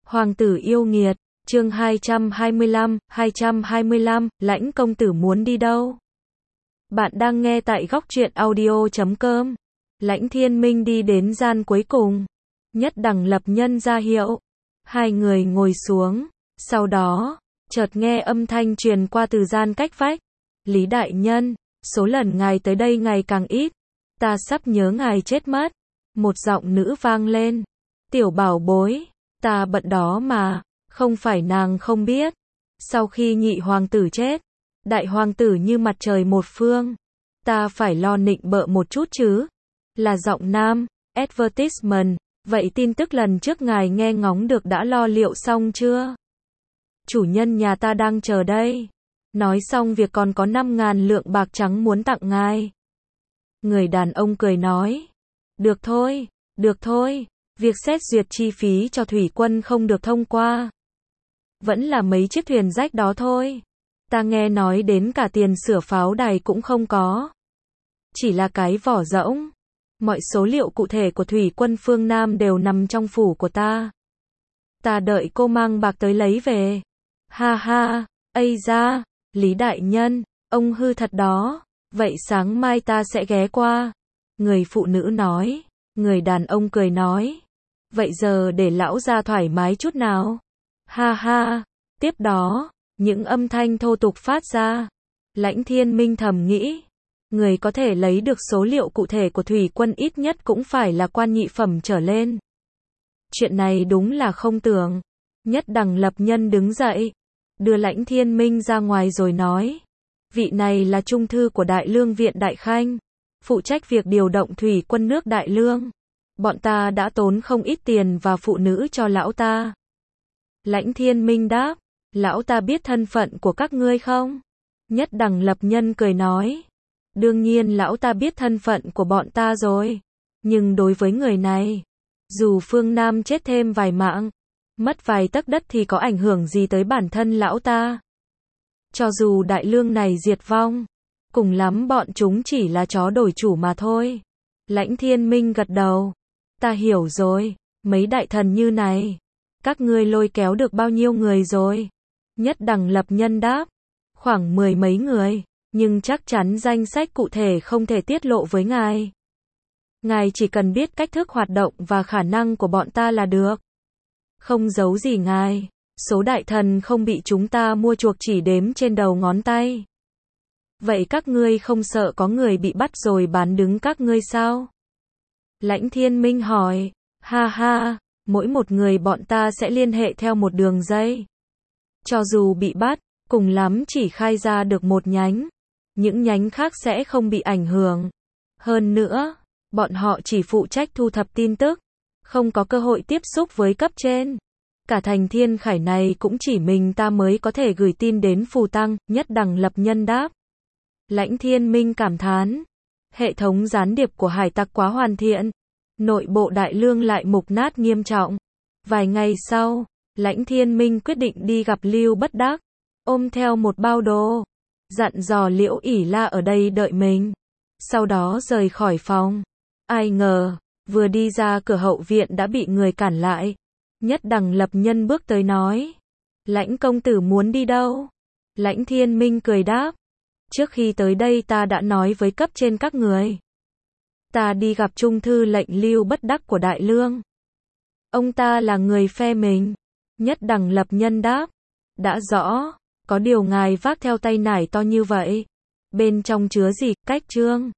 Hoàng tử yêu nghiệt, chương 225, Lãnh công tử muốn đi đâu? Bạn đang nghe tại góc truyện audio.com. Lãnh Thiên Minh đi đến gian cuối cùng. Nhất Đằng Lập Nhân ra hiệu. Hai người ngồi xuống. Sau đó, chợt nghe âm thanh truyền qua từ gian cách vách. Lý đại nhân, số lần ngài tới đây ngày càng ít. Ta sắp nhớ ngài chết mất. Một giọng nữ vang lên. Tiểu bảo bối, ta bận đó mà. Không phải nàng không biết. Sau khi nhị hoàng tử chết, đại hoàng tử như mặt trời một phương. Ta phải lo nịnh bợ một chút chứ. Là giọng nam, advertisement. Vậy tin tức lần trước ngài nghe ngóng được đã lo liệu xong chưa? Chủ nhân nhà ta đang chờ đây. Nói xong việc còn có 5.000 lượng bạc trắng muốn tặng ngài. Người đàn ông cười nói. Được thôi, việc xét duyệt chi phí cho thủy quân không được thông qua. Vẫn là mấy chiếc thuyền rách đó thôi. Ta nghe nói đến cả tiền sửa pháo đài cũng không có. Chỉ là cái vỏ rỗng. Mọi số liệu cụ thể của thủy quân phương Nam đều nằm trong phủ của ta. Ta đợi cô mang bạc tới lấy về. Ha ha, ây da, Lý đại nhân, ông hư thật đó. Vậy sáng mai ta sẽ ghé qua. Người phụ nữ nói. Người đàn ông cười nói. Vậy giờ để lão ra thoải mái chút nào. Ha ha, tiếp đó, những âm thanh thô tục phát ra. Lãnh Thiên Minh thầm nghĩ. Người có thể lấy được số liệu cụ thể của thủy quân ít nhất cũng phải là quan nhị phẩm trở lên. Chuyện này đúng là không tưởng. Nhất Đằng Lập Nhân đứng dậy, đưa Lãnh Thiên Minh ra ngoài rồi nói. Vị này là trung thư của Đại Lương Viện Đại Khanh, phụ trách việc điều động thủy quân nước Đại Lương. Bọn ta đã tốn không ít tiền và phụ nữ cho lão ta. Lãnh Thiên Minh đáp, lão ta biết thân phận của các ngươi không? Nhất Đằng Lập Nhân cười nói. Đương nhiên lão ta biết thân phận của bọn ta rồi. Nhưng đối với người này, dù phương Nam chết thêm vài mạng, mất vài tấc đất thì có ảnh hưởng gì tới bản thân lão ta? Cho dù Đại Lương này diệt vong, cùng lắm bọn chúng chỉ là chó đổi chủ mà thôi. Lãnh Thiên Minh gật đầu. Ta hiểu rồi, mấy đại thần như này, các ngươi lôi kéo được bao nhiêu người rồi? Nhất Đằng Lập Nhân đáp, khoảng 10 mấy người, nhưng chắc chắn danh sách cụ thể không thể tiết lộ với ngài. Ngài chỉ cần biết cách thức hoạt động và khả năng của bọn ta là được. Không giấu gì ngài, số đại thần không bị chúng ta mua chuộc chỉ đếm trên đầu ngón tay. Vậy các ngươi không sợ có người bị bắt rồi bán đứng các ngươi sao? Lãnh Thiên Minh hỏi. Ha ha, mỗi một người bọn ta sẽ liên hệ theo một đường dây. Cho dù bị bắt, cùng lắm chỉ khai ra được một nhánh. Những nhánh khác sẽ không bị ảnh hưởng. Hơn nữa, bọn họ chỉ phụ trách thu thập tin tức, không có cơ hội tiếp xúc với cấp trên. Cả thành Thiên Khải này cũng chỉ mình ta mới có thể gửi tin đến Phù Tăng. Nhất Đằng Lập Nhân đáp. Lãnh Thiên Minh cảm thán. Hệ thống gián điệp của hải tặc quá hoàn thiện. Nội bộ Đại Lương lại mục nát nghiêm trọng. Vài ngày sau, Lãnh Thiên Minh quyết định đi gặp Lưu Bất Đắc, ôm theo một bao đồ, dặn dò Liễu ỉ La ở đây đợi mình. Sau đó rời khỏi phòng. Ai ngờ, vừa đi ra cửa hậu viện đã bị người cản lại. Nhất Đằng Lập Nhân bước tới nói. Lãnh công tử muốn đi đâu? Lãnh Thiên Minh cười đáp. Trước khi tới đây ta đã nói với cấp trên các người. Ta đi gặp trung thư lệnh Lưu Bất Đắc của Đại Lương. Ông ta là người phe mình. Nhất Đằng Lập Nhân đáp. Đã rõ, có điều ngài vác theo tay nải to như vậy. Bên trong chứa gì? Cách chương.